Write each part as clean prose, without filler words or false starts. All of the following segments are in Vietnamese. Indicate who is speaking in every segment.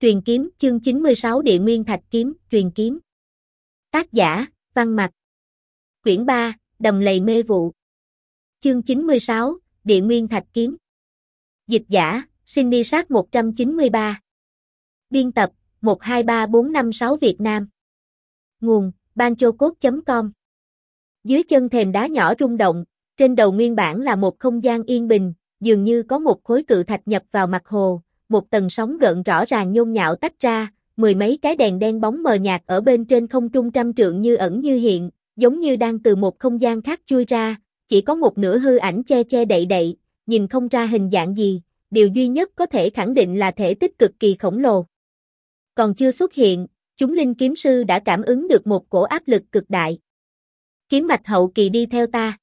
Speaker 1: Truyền kiếm, chương 96 Địa Nguyên Thạch Kiếm, truyền kiếm. Tác giả, Văn Mặc. Quyển 3, Đầm Lầy Mê Vụ. Chương 96, Địa Nguyên Thạch Kiếm. Dịch giả, Cindy Sát 193. Biên tập, 123456 Việt Nam. Nguồn, banchocode.com. Dưới chân thềm đá nhỏ rung động, trên đầu nguyên bản là một không gian yên bình, dường như có một khối cự thạch nhập vào mặt hồ. Một tầng sóng gợn rõ ràng nhôn nhạo tách ra, mười mấy cái đèn đen bóng mờ nhạt ở bên trên không trung trăm trượng như ẩn như hiện, giống như đang từ một không gian khác chui ra, chỉ có một nửa hư ảnh che che đậy đậy, nhìn không ra hình dạng gì, điều duy nhất có thể khẳng định là thể tích cực kỳ khổng lồ. Còn chưa xuất hiện, chúng linh kiếm sư đã cảm ứng được một cổ áp lực cực đại. Kiếm mạch hậu kỳ đi theo ta.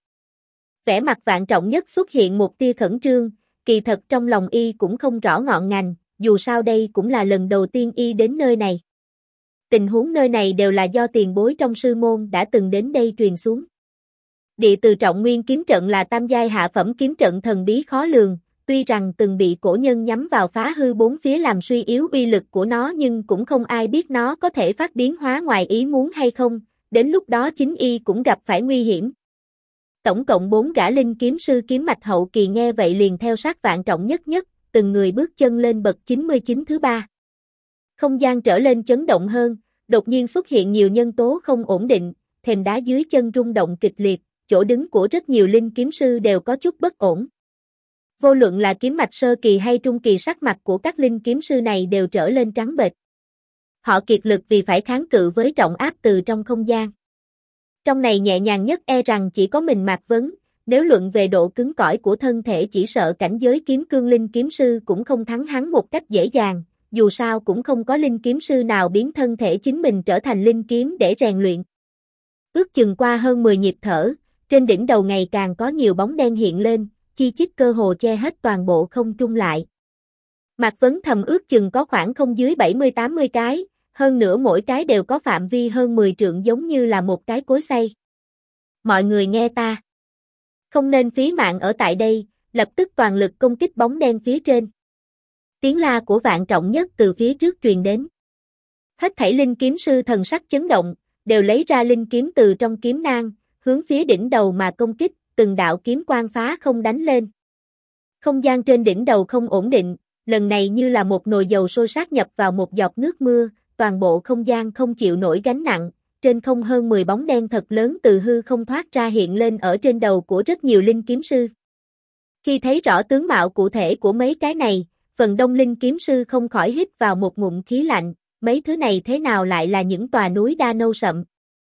Speaker 1: Vẻ mặt Vạn Trọng Nhất xuất hiện một tia khẩn trương. Kỳ thật trong lòng y cũng không rõ ngọn ngành, dù sao đây cũng là lần đầu tiên y đến nơi này. Tình huống nơi này đều là do tiền bối trong sư môn đã từng đến đây truyền xuống. Địa Từ Trọng Nguyên kiếm trận là tam giai hạ phẩm kiếm trận thần bí khó lường, tuy rằng từng bị cổ nhân nhắm vào phá hư bốn phía làm suy yếu uy lực của nó nhưng cũng không ai biết nó có thể phát biến hóa ngoài ý muốn hay không, đến lúc đó chính y cũng gặp phải nguy hiểm. Tổng cộng 4 gã linh kiếm sư kiếm mạch hậu kỳ nghe vậy liền theo sát Vạn Trọng Nhất, từng người bước chân lên bậc 99 thứ 3. Không gian trở lên chấn động hơn, đột nhiên xuất hiện nhiều nhân tố không ổn định, thềm đá dưới chân rung động kịch liệt, chỗ đứng của rất nhiều linh kiếm sư đều có chút bất ổn. Vô luận là kiếm mạch sơ kỳ hay trung kỳ, sắc mặt của các linh kiếm sư này đều trở lên trắng bệch. Họ kiệt lực vì phải kháng cự với trọng áp từ trong không gian. Trong này nhẹ nhàng nhất e rằng chỉ có mình Mạc Vấn, nếu luận về độ cứng cỏi của thân thể chỉ sợ cảnh giới kiếm cương linh kiếm sư cũng không thắng hắn một cách dễ dàng, dù sao cũng không có linh kiếm sư nào biến thân thể chính mình trở thành linh kiếm để rèn luyện. Ước chừng qua hơn 10 nhịp thở, trên đỉnh đầu ngày càng có nhiều bóng đen hiện lên, chi chít cơ hồ che hết toàn bộ không trung lại. Mạc Vấn thầm ước chừng có khoảng không dưới 70-80 cái. Hơn nữa mỗi cái đều có phạm vi hơn 10 trượng giống như là một cái cối xay. Mọi người nghe ta. Không nên phí mạng ở tại đây, lập tức toàn lực công kích bóng đen phía trên. Tiếng la của Vạn Trọng Nhất từ phía trước truyền đến. Hết thảy linh kiếm sư thần sắc chấn động, đều lấy ra linh kiếm từ trong kiếm nang, hướng phía đỉnh đầu mà công kích, từng đạo kiếm quang phá không đánh lên. Không gian trên đỉnh đầu không ổn định, lần này như là một nồi dầu sôi sát nhập vào một giọt nước mưa. Toàn bộ không gian không chịu nổi gánh nặng, trên không hơn 10 bóng đen thật lớn từ hư không thoát ra hiện lên ở trên đầu của rất nhiều linh kiếm sư. Khi thấy rõ tướng mạo cụ thể của mấy cái này, phần đông linh kiếm sư không khỏi hít vào một ngụm khí lạnh, mấy thứ này thế nào lại là những tòa núi đa nâu sậm.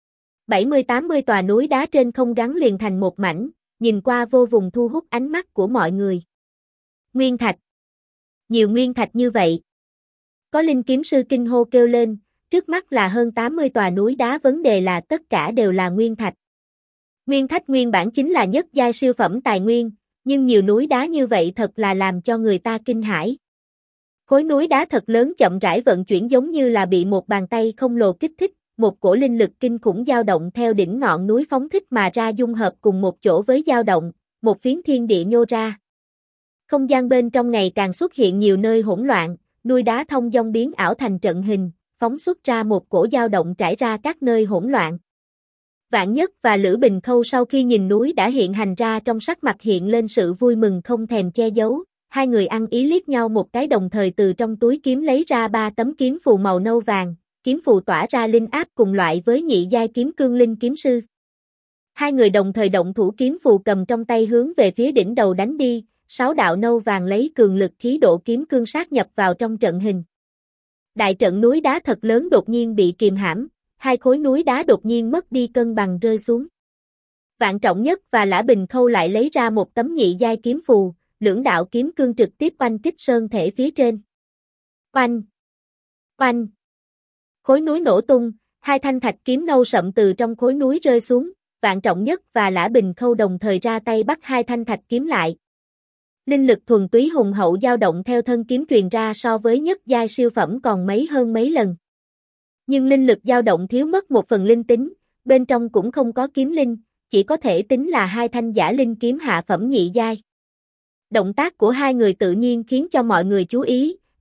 Speaker 1: 70-80 tòa núi đá trên không gắn liền thành một mảnh, nhìn qua vô vùng thu hút ánh mắt của mọi người. Nguyên thạch. Nhiều nguyên thạch như vậy. Có linh kiếm sư kinh hô kêu lên, trước mắt là hơn 80 tòa núi đá, vấn đề là tất cả đều là nguyên thạch. Nguyên thạch nguyên bản chính là nhất giai siêu phẩm tài nguyên, nhưng nhiều núi đá như vậy thật là làm cho người ta kinh hãi. Khối núi đá thật lớn chậm rãi vận chuyển giống như là bị một bàn tay khổng lồ kích thích, một cổ linh lực kinh khủng dao động theo đỉnh ngọn núi phóng thích mà ra dung hợp cùng một chỗ với dao động, một phiến thiên địa nhô ra. Không gian bên trong ngày càng xuất hiện nhiều nơi hỗn loạn. Núi đá thông dong biến ảo thành trận hình, phóng xuất ra một cổ dao động trải ra các nơi hỗn loạn. Vạn Nhất và Lữ Bình Khâu sau khi nhìn núi đã hiện hành ra trong sắc mặt hiện lên sự vui mừng không thèm che giấu, hai người ăn ý liếc nhau một cái đồng thời từ trong túi kiếm lấy ra 3 tấm kiếm phù màu nâu vàng, kiếm phù tỏa ra linh áp cùng loại với nhị giai kiếm cương linh kiếm sư. Hai người đồng thời động thủ, kiếm phù cầm trong tay hướng về phía đỉnh đầu đánh đi. 6 đạo nâu vàng lấy cường lực khí độ kiếm cương sát nhập vào trong trận hình. Đại trận núi đá thật lớn đột nhiên bị kìm hãm, hai khối núi đá đột nhiên mất đi cân bằng rơi xuống. Vạn Trọng Nhất và Lã Bình Khâu lại lấy ra một tấm nhị giai kiếm phù, lưỡng đạo kiếm cương trực tiếp oanh kích sơn thể phía trên. Oanh! Oanh! Khối núi nổ tung, hai thanh thạch kiếm nâu sậm từ trong khối núi rơi xuống, Vạn Trọng Nhất và Lã Bình Khâu đồng thời ra tay bắt hai thanh thạch kiếm lại. Linh lực thuần túy hùng hậu dao động theo thân kiếm truyền ra so với nhất giai siêu phẩm còn hơn mấy lần. Nhưng linh lực dao động thiếu mất một phần linh tính, bên trong cũng không có kiếm linh, chỉ có thể tính là hai thanh giả linh kiếm hạ phẩm nhị giai. Động tác của hai người tự nhiên khiến cho mọi người chú ý,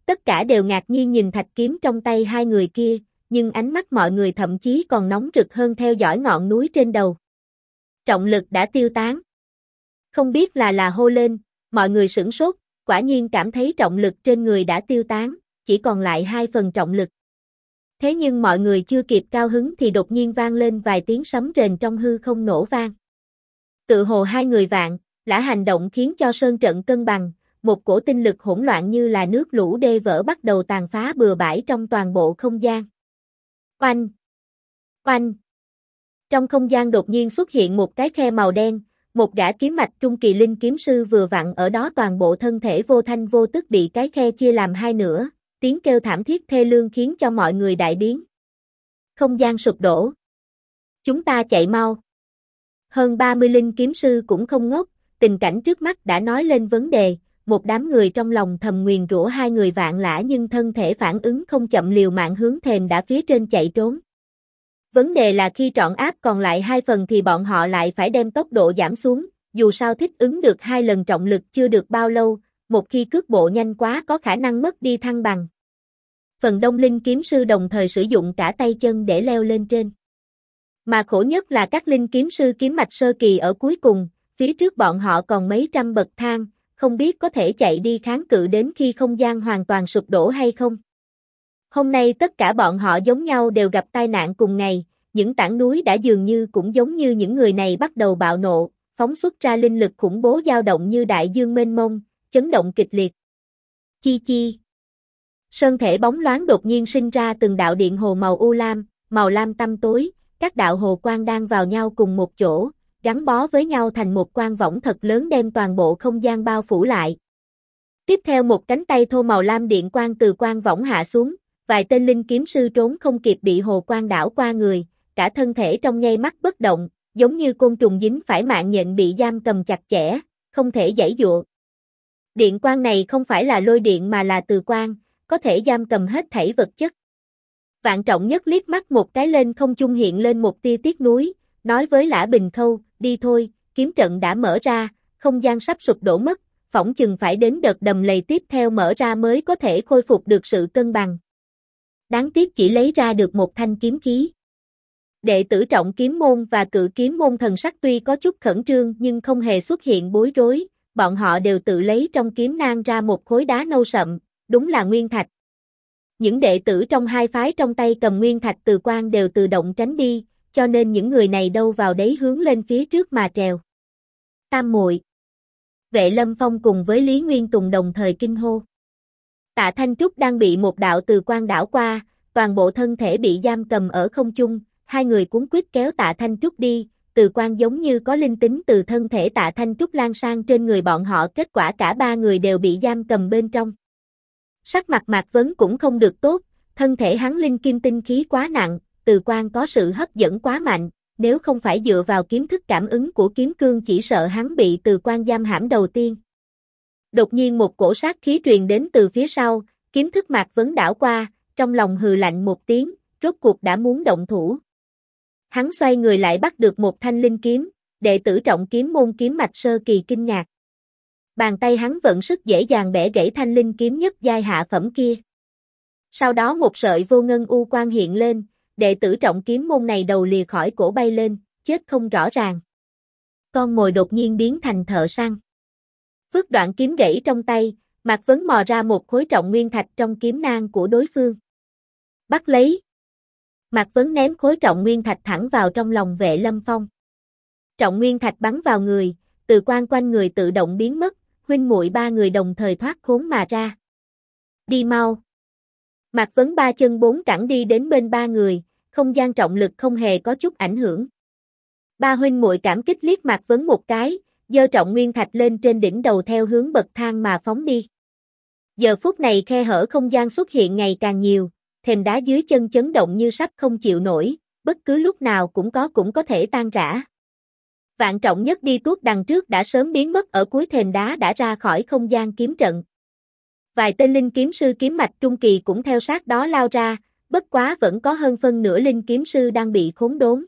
Speaker 1: Tất cả đều ngạc nhiên nhìn thạch kiếm trong tay hai người kia, nhưng ánh mắt mọi người thậm chí còn nóng rực hơn theo dõi ngọn núi trên đầu. Trọng lực đã tiêu tán. Không biết là hô lên, mọi người sửng sốt, quả nhiên cảm thấy trọng lực trên người đã tiêu tán, chỉ còn lại 2 phần trọng lực. Thế nhưng mọi người chưa kịp cao hứng thì đột nhiên vang lên vài tiếng sấm rền trong hư không nổ vang. Tự hồ hai người Vạn Lã hành động khiến cho sơn trận cân bằng, một cổ tinh lực hỗn loạn như là nước lũ đê vỡ bắt đầu tàn phá bừa bãi trong toàn bộ không gian. Oanh! Oanh! Trong không gian đột nhiên xuất hiện một cái khe màu đen, một gã kiếm mạch trung kỳ linh kiếm sư vừa vặn ở đó, toàn bộ thân thể vô thanh vô tức bị cái khe chia làm hai nửa, tiếng kêu thảm thiết thê lương khiến cho mọi người đại biến. Không gian sụp đổ. Chúng ta chạy mau. Hơn 30 linh kiếm sư cũng không ngốc, tình cảnh trước mắt đã nói lên vấn đề, một đám người trong lòng thầm nguyền rủa hai người Vạn Lã nhưng thân thể phản ứng không chậm, liều mạng hướng thềm đá phía trên chạy trốn. Vấn đề là khi trọn áp còn lại 2 phần thì bọn họ lại phải đem tốc độ giảm xuống, dù sao thích ứng được 2 lần trọng lực chưa được bao lâu, một khi cước bộ nhanh quá có khả năng mất đi thăng bằng. Phần đông linh kiếm sư đồng thời sử dụng cả tay chân để leo lên trên. Mà khổ nhất là các linh kiếm sư kiếm mạch sơ kỳ ở cuối cùng, phía trước bọn họ còn mấy trăm bậc thang, không biết có thể chạy đi kháng cự đến khi không gian hoàn toàn sụp đổ hay không. Hôm nay tất cả bọn họ giống nhau đều gặp tai nạn cùng ngày, những tảng núi đã dường như cũng giống như những người này bắt đầu bạo nộ, phóng xuất ra linh lực khủng bố dao động như đại dương mênh mông, chấn động kịch liệt. Chi chi. Sơn thể bóng loáng đột nhiên sinh ra từng đạo điện hồ màu lam tăm tối, các đạo hồ quang đang vào nhau cùng một chỗ, gắn bó với nhau thành một quang võng thật lớn đem toàn bộ không gian bao phủ lại. Tiếp theo một cánh tay thô màu lam điện quang từ quang võng hạ xuống, vài tên linh kiếm sư trốn không kịp bị hồ quang đảo qua người, cả thân thể trong nháy mắt bất động, giống như côn trùng dính phải mạng nhện bị giam cầm chặt chẽ, không thể giãy giụa. Điện quang này không phải là lôi điện mà là từ quang, có thể giam cầm hết thảy vật chất. Vạn Trọng Nhất liếc mắt một cái lên không trung, hiện lên một tia tiếc nuối, nói với Lã Bình Khâu, đi thôi, kiếm trận đã mở ra, không gian sắp sụp đổ mất, phỏng chừng phải đến đợt đầm lầy tiếp theo mở ra mới có thể khôi phục được sự cân bằng. Đáng tiếc chỉ lấy ra được một thanh kiếm khí. Đệ tử Trọng Kiếm Môn và Cự Kiếm Môn thần sắc tuy có chút khẩn trương nhưng không hề xuất hiện bối rối, bọn họ đều tự lấy trong kiếm nang ra một khối đá nâu sậm, đúng là nguyên thạch. Những đệ tử trong hai phái trong tay cầm nguyên thạch từ quang đều tự động tránh đi, cho nên những người này đâu vào đấy hướng lên phía trước mà trèo. Tam muội. Vệ Lâm Phong cùng với Lý Nguyên Tùng đồng thời kinh hô. Tạ Thanh Trúc đang bị một đạo từ quang đảo qua, toàn bộ thân thể bị giam cầm ở không trung, hai người cuống quýt kéo Tạ Thanh Trúc đi, từ quang giống như có linh tính từ thân thể Tạ Thanh Trúc lan sang trên người bọn họ, kết quả cả ba người đều bị giam cầm bên trong. Sắc mặt Mạc Vấn cũng không được tốt, thân thể hắn linh kim tinh khí quá nặng, từ quang có sự hấp dẫn quá mạnh, nếu không phải dựa vào kiếm thức cảm ứng của kiếm cương chỉ sợ hắn bị từ quang giam hãm đầu tiên. Đột nhiên một cổ sát khí truyền đến từ phía sau, kiếm thức Mạc Vấn đảo qua, trong lòng hừ lạnh một tiếng, rốt cuộc đã muốn động thủ. Hắn xoay người lại bắt được một thanh linh kiếm, đệ tử Trọng Kiếm Môn kiếm mạch sơ kỳ kinh ngạc. Bàn tay hắn vận sức dễ dàng bẻ gãy thanh linh kiếm nhất giai hạ phẩm kia. Sau đó một sợi vô ngân u quang hiện lên, đệ tử Trọng Kiếm Môn này đầu lìa khỏi cổ bay lên, chết không rõ ràng. Con mồi đột nhiên biến thành thợ săn. Vứt đoạn kiếm gãy trong tay, Mạc Vấn mò ra một khối trọng nguyên thạch trong kiếm nang của đối phương. Bắt lấy. Mạc Vấn ném khối trọng nguyên thạch thẳng vào trong lòng Vệ Lâm Phong. Trọng nguyên thạch bắn vào người, từ quang quanh người tự động biến mất, huynh muội ba người đồng thời thoát khốn mà ra. Đi mau. Mạc Vấn ba chân bốn cẳng đi đến bên ba người, không gian trọng lực không hề có chút ảnh hưởng. Ba huynh muội cảm kích liếc Mạc Vấn một cái, giơ trọng nguyên thạch lên trên đỉnh đầu theo hướng bậc thang mà phóng đi. Giờ phút này khe hở không gian xuất hiện ngày càng nhiều, thềm đá dưới chân chấn động như sắp không chịu nổi, bất cứ lúc nào cũng có thể tan rã. Vạn Trọng Nhất đi tuốt đằng trước đã sớm biến mất ở cuối thềm đá đã ra khỏi không gian kiếm trận. Vài tên linh kiếm sư kiếm mạch trung kỳ cũng theo sát đó lao ra, bất quá vẫn có hơn phân nửa linh kiếm sư đang bị khốn đốn.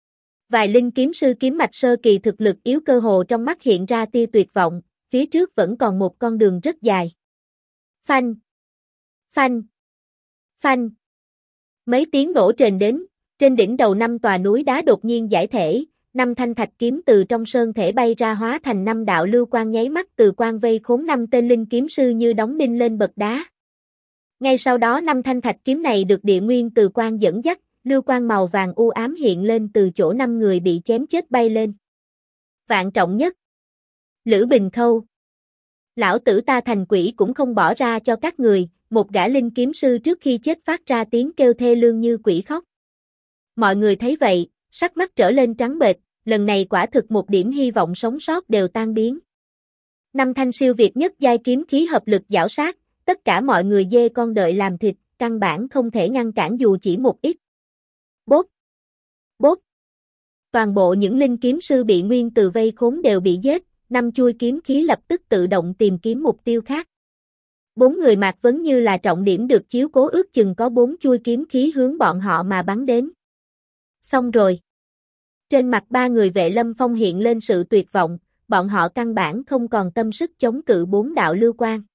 Speaker 1: Vài linh kiếm sư kiếm mạch sơ kỳ thực lực yếu cơ hồ trong mắt hiện ra tia tuyệt vọng, phía trước vẫn còn một con đường rất dài. Phanh! Phanh! Phanh! Mấy tiếng nổ truyền đến, trên đỉnh đầu 5 tòa núi đá đột nhiên giải thể, 5 thanh thạch kiếm từ trong sơn thể bay ra hóa thành 5 đạo lưu quang nháy mắt từ quang vây khốn 5 tên linh kiếm sư như đóng đinh lên bậc đá. Ngay sau đó 5 thanh thạch kiếm này được địa nguyên từ quang dẫn dắt, lưu quang màu vàng u ám hiện lên từ chỗ 5 người bị chém chết bay lên. Vạn trọng nhất. Lữ Bình Khâu. Lão tử ta thành quỷ cũng không bỏ ra cho các người, một gã linh kiếm sư trước khi chết phát ra tiếng kêu thê lương như quỷ khóc. Mọi người thấy vậy, sắc mắt trở lên trắng bệch, lần này quả thực một điểm hy vọng sống sót đều tan biến. 5 thanh siêu việt nhất giai kiếm khí hợp lực giảo sát, tất cả mọi người dê con đợi làm thịt, căn bản không thể ngăn cản dù chỉ một ít. Bốp! Bốp! Toàn bộ những linh kiếm sư bị nguyên từ vây khốn đều bị giết, 5 chuôi kiếm khí lập tức tự động tìm kiếm mục tiêu khác. 4 người Mạc Vấn như là trọng điểm được chiếu cố, ước chừng có 4 chuôi kiếm khí hướng bọn họ mà bắn đến. Xong rồi. Trên mặt 3 người Vệ Lâm Phong hiện lên sự tuyệt vọng, bọn họ căn bản không còn tâm sức chống cự 4 đạo lưu quang.